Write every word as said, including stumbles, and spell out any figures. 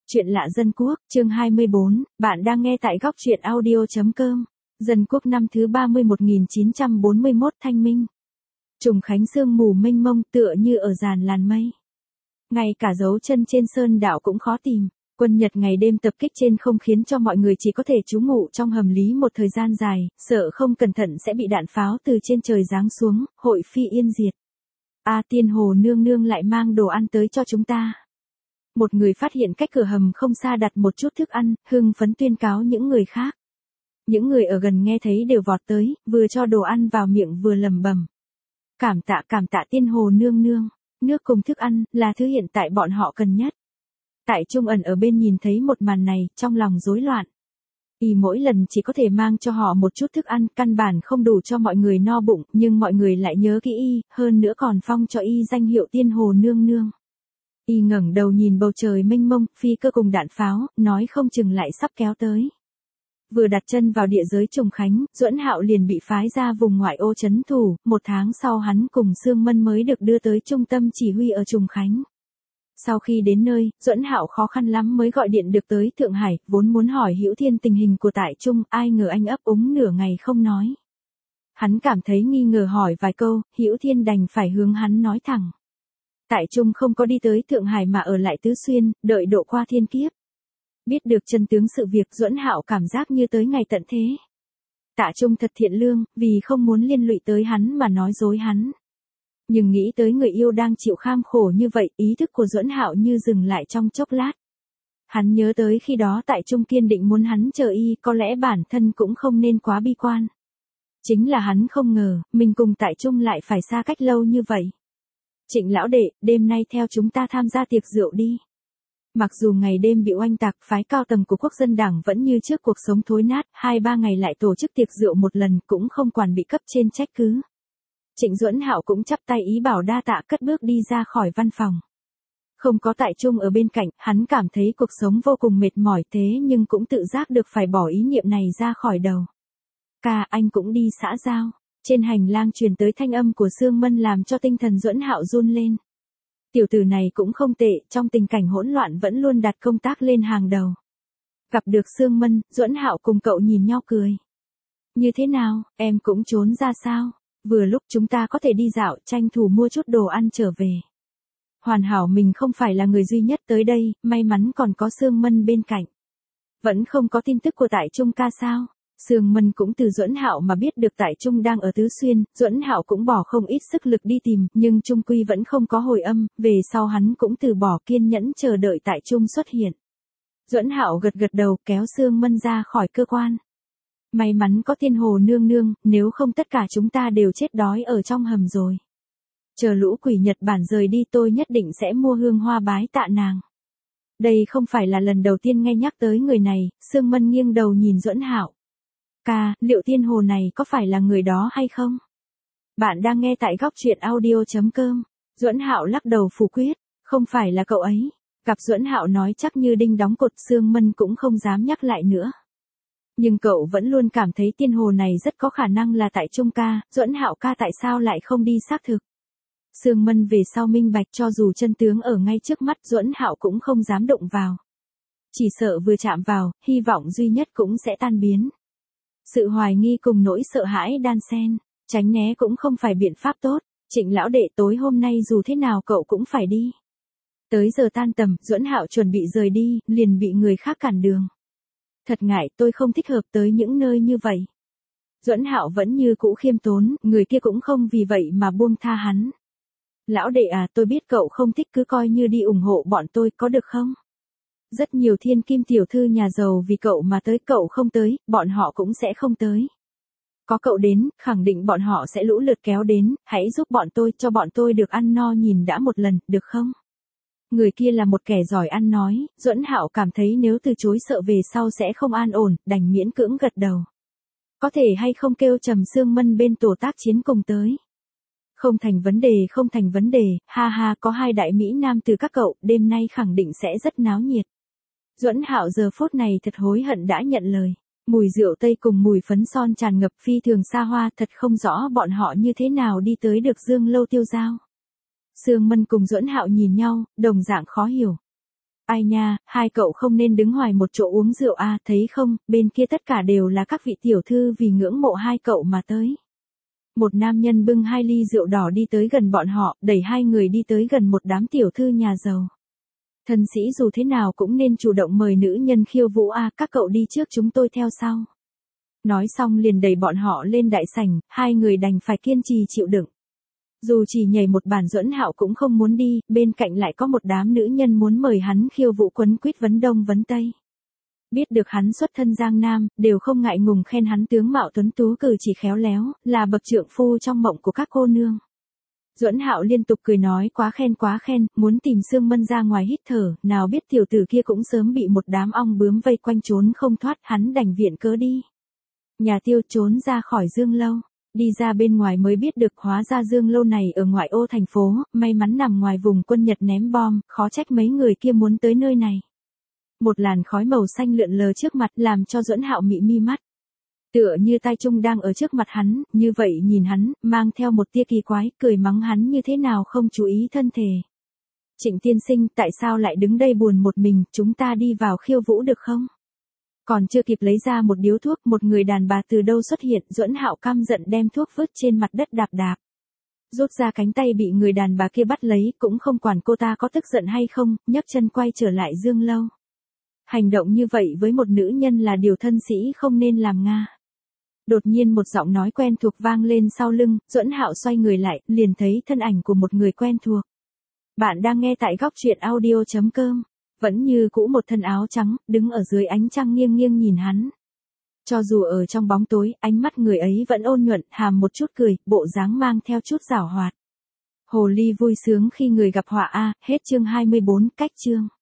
Chuyện lạ dân quốc, chương hai mươi bốn, bạn đang nghe tại góc truyện audio chấm com. Dân quốc năm thứ ba mươi một nghìn chín trăm bốn mươi mốt Thanh Minh. Trùng Khánh sương mù mênh mông tựa như ở dàn làn mây. Ngay cả dấu chân trên sơn đảo cũng khó tìm. Quân Nhật ngày đêm tập kích trên không khiến cho mọi người chỉ có thể trú ngụ trong hầm lý một thời gian dài, sợ không cẩn thận sẽ bị đạn pháo từ trên trời giáng xuống, hội phi yên diệt. A Tiên Hồ nương nương lại mang đồ ăn tới cho chúng ta. Một người phát hiện cách cửa hầm không xa đặt một chút thức ăn, hưng phấn tuyên cáo những người khác. Những người ở gần nghe thấy đều vọt tới, vừa cho đồ ăn vào miệng vừa lẩm bẩm. Cảm tạ cảm tạ Tiên Hồ nương nương, nước cùng thức ăn là thứ hiện tại bọn họ cần nhất. Tại Trung ẩn ở bên nhìn thấy một màn này, trong lòng rối loạn. Y mỗi lần chỉ có thể mang cho họ một chút thức ăn, căn bản không đủ cho mọi người no bụng, nhưng mọi người lại nhớ kỹ y, hơn nữa còn phong cho y danh hiệu Tiên Hồ nương nương. Y ngẩng đầu nhìn bầu trời mênh mông, phi cơ cùng đạn pháo, nói không chừng lại sắp kéo tới. Vừa đặt chân vào địa giới Trùng Khánh, Duẫn Hạo liền bị phái ra vùng ngoại ô trấn thủ, một tháng sau hắn cùng Sương Mân mới được đưa tới trung tâm chỉ huy ở Trùng Khánh. Sau khi đến nơi, Duẫn Hạo khó khăn lắm mới gọi điện được tới Thượng Hải, vốn muốn hỏi Hữu Thiên tình hình của tại Trung, ai ngờ anh ấp úng nửa ngày không nói. Hắn cảm thấy nghi ngờ hỏi vài câu, Hữu Thiên đành phải hướng hắn nói thẳng. Tại Trung không có đi tới Thượng Hải mà ở lại Tứ Xuyên, đợi độ qua thiên kiếp. Biết được chân tướng sự việc, Duẫn Hạo cảm giác như tới ngày tận thế. Tạ Trung thật thiện lương, vì không muốn liên lụy tới hắn mà nói dối hắn. Nhưng nghĩ tới người yêu đang chịu kham khổ như vậy, ý thức của Duẫn Hạo như dừng lại trong chốc lát. Hắn nhớ tới khi đó Tại Trung kiên định muốn hắn chờ y, có lẽ bản thân cũng không nên quá bi quan. Chính là hắn không ngờ, mình cùng Tại Trung lại phải xa cách lâu như vậy. Trịnh lão đệ, đêm nay theo chúng ta tham gia tiệc rượu đi. Mặc dù ngày đêm bị oanh tạc, phái cao tầng của quốc dân đảng vẫn như trước cuộc sống thối nát, hai ba ngày lại tổ chức tiệc rượu một lần cũng không quản bị cấp trên trách cứ. Trịnh Duẫn Hạo cũng chắp tay ý bảo đa tạ cất bước đi ra khỏi văn phòng. Không có Tại Trung ở bên cạnh, hắn cảm thấy cuộc sống vô cùng mệt mỏi thế nhưng cũng tự giác được phải bỏ ý niệm này ra khỏi đầu. Ca, anh cũng đi xã giao. Trên hành lang truyền tới thanh âm của Sương Mân làm cho tinh thần Duẫn Hạo run lên. Tiểu tử này cũng không tệ, trong tình cảnh hỗn loạn vẫn luôn đặt công tác lên hàng đầu. Gặp được Sương Mân, Duẫn Hạo cùng cậu nhìn nhau cười. Như thế nào, em cũng trốn ra sao? Vừa lúc chúng ta có thể đi dạo, tranh thủ mua chút đồ ăn trở về. Hoàn hảo mình không phải là người duy nhất tới đây, may mắn còn có Sương Mân bên cạnh. Vẫn không có tin tức của Tại Trung ca sao? Sương Mân cũng từ Duẫn Hạo mà biết được Tại Trung đang ở Tứ Xuyên, Duẫn Hạo cũng bỏ không ít sức lực đi tìm, nhưng trung quy vẫn không có hồi âm, về sau hắn cũng từ bỏ kiên nhẫn chờ đợi Tại Trung xuất hiện. Duẫn Hạo gật gật đầu kéo Sương Mân ra khỏi cơ quan. May mắn có Tiên Hồ nương nương, nếu không tất cả chúng ta đều chết đói ở trong hầm rồi. Chờ lũ quỷ Nhật Bản rời đi tôi nhất định sẽ mua hương hoa bái tạ nàng. Đây không phải là lần đầu tiên nghe nhắc tới người này, Sương Mân nghiêng đầu nhìn Duẫn Hạo. Ca, liệu Tiên Hồ này có phải là người đó hay không? Bạn đang nghe tại góc truyện audio chấm com. Duẫn Hạo lắc đầu phủ quyết, không phải là cậu ấy. Gặp Duẫn Hạo nói chắc như đinh đóng cột, Sương Mân cũng không dám nhắc lại nữa. Nhưng cậu vẫn luôn cảm thấy Tiên Hồ này rất có khả năng là Tại Trung ca, Duẫn Hạo ca tại sao lại không đi xác thực. Sương Mân về sau minh bạch cho dù chân tướng ở ngay trước mắt Duẫn Hạo cũng không dám động vào. Chỉ sợ vừa chạm vào, hy vọng duy nhất cũng sẽ tan biến. Sự hoài nghi cùng nỗi sợ hãi đan xen, tránh né cũng không phải biện pháp tốt. Trịnh lão đệ, tối hôm nay dù thế nào cậu cũng phải đi. Tới giờ tan tầm, Duẫn Hạo chuẩn bị rời đi, liền bị người khác cản đường. Thật ngại, tôi không thích hợp tới những nơi như vậy. Duẫn Hạo vẫn như cũ khiêm tốn, người kia cũng không vì vậy mà buông tha hắn. Lão đệ à, tôi biết cậu không thích, cứ coi như đi ủng hộ bọn tôi, có được không? Rất nhiều thiên kim tiểu thư nhà giàu vì cậu mà tới, cậu không tới, bọn họ cũng sẽ không tới. Có cậu đến, khẳng định bọn họ sẽ lũ lượt kéo đến, hãy giúp bọn tôi, cho bọn tôi được ăn no nhìn đã một lần, được không? Người kia là một kẻ giỏi ăn nói, Duẫn Hạo cảm thấy nếu từ chối sợ về sau sẽ không an ổn, đành miễn cưỡng gật đầu. Có thể hay không kêu Trầm Sương Mân bên tổ tác chiến cùng tới? Không thành vấn đề, không thành vấn đề, ha ha, có hai đại mỹ nam từ các cậu, đêm nay khẳng định sẽ rất náo nhiệt. Duẫn Hạo giờ phút này thật hối hận đã nhận lời. Mùi rượu tây cùng mùi phấn son tràn ngập phi thường xa hoa, thật không rõ bọn họ như thế nào đi tới được Dương Lâu tiêu giao. Sương Mân cùng Duẫn Hạo nhìn nhau, đồng dạng khó hiểu. Ai nha, hai cậu không nên đứng hoài một chỗ uống rượu à, thấy không, bên kia tất cả đều là các vị tiểu thư vì ngưỡng mộ hai cậu mà tới. Một nam nhân bưng hai ly rượu đỏ đi tới gần bọn họ, đẩy hai người đi tới gần một đám tiểu thư nhà giàu. Thân sĩ dù thế nào cũng nên chủ động mời nữ nhân khiêu vũ à, các cậu đi trước chúng tôi theo sau. Nói xong liền đẩy bọn họ lên đại sảnh, hai người đành phải kiên trì chịu đựng. Dù chỉ nhảy một bản Duẫn Hạo cũng không muốn đi, bên cạnh lại có một đám nữ nhân muốn mời hắn khiêu vũ quấn quýt vấn đông vấn tây. Biết được hắn xuất thân Giang Nam, đều không ngại ngùng khen hắn tướng mạo tuấn tú cử chỉ khéo léo, là bậc trượng phu trong mộng của các cô nương. Duẫn Hạo liên tục cười nói quá khen quá khen, muốn tìm Sương Mân ra ngoài hít thở, nào biết tiểu tử kia cũng sớm bị một đám ong bướm vây quanh trốn không thoát, hắn đành viện cớ đi. Nhà Tiêu trốn ra khỏi Dương Lâu, đi ra bên ngoài mới biết được hóa ra Dương Lâu này ở ngoại ô thành phố, may mắn nằm ngoài vùng quân Nhật ném bom, khó trách mấy người kia muốn tới nơi này. Một làn khói màu xanh lượn lờ trước mặt làm cho Duẫn Hạo mị mi mắt. Tựa như Tai Trung đang ở trước mặt hắn, như vậy nhìn hắn, mang theo một tia kỳ quái, cười mắng hắn như thế nào không chú ý thân thể. Trịnh tiên sinh, tại sao lại đứng đây buồn một mình, chúng ta đi vào khiêu vũ được không? Còn chưa kịp lấy ra một điếu thuốc, một người đàn bà từ đâu xuất hiện, Duẫn Hạo căm giận đem thuốc vứt trên mặt đất đạp đạp. Rút ra cánh tay bị người đàn bà kia bắt lấy, cũng không quản cô ta có tức giận hay không, nhấc chân quay trở lại Dương Lâu. Hành động như vậy với một nữ nhân là điều thân sĩ không nên làm nga. Đột nhiên một giọng nói quen thuộc vang lên sau lưng, Duẫn Hạo xoay người lại, liền thấy thân ảnh của một người quen thuộc. Bạn đang nghe tại góc truyện audio chấm com. Vẫn như cũ một thân áo trắng, đứng ở dưới ánh trăng nghiêng nghiêng nhìn hắn. Cho dù ở trong bóng tối, ánh mắt người ấy vẫn ôn nhuận, hàm một chút cười, bộ dáng mang theo chút giảo hoạt. Hồ ly vui sướng khi người gặp họa a, hết chương hai mươi bốn, cách chương.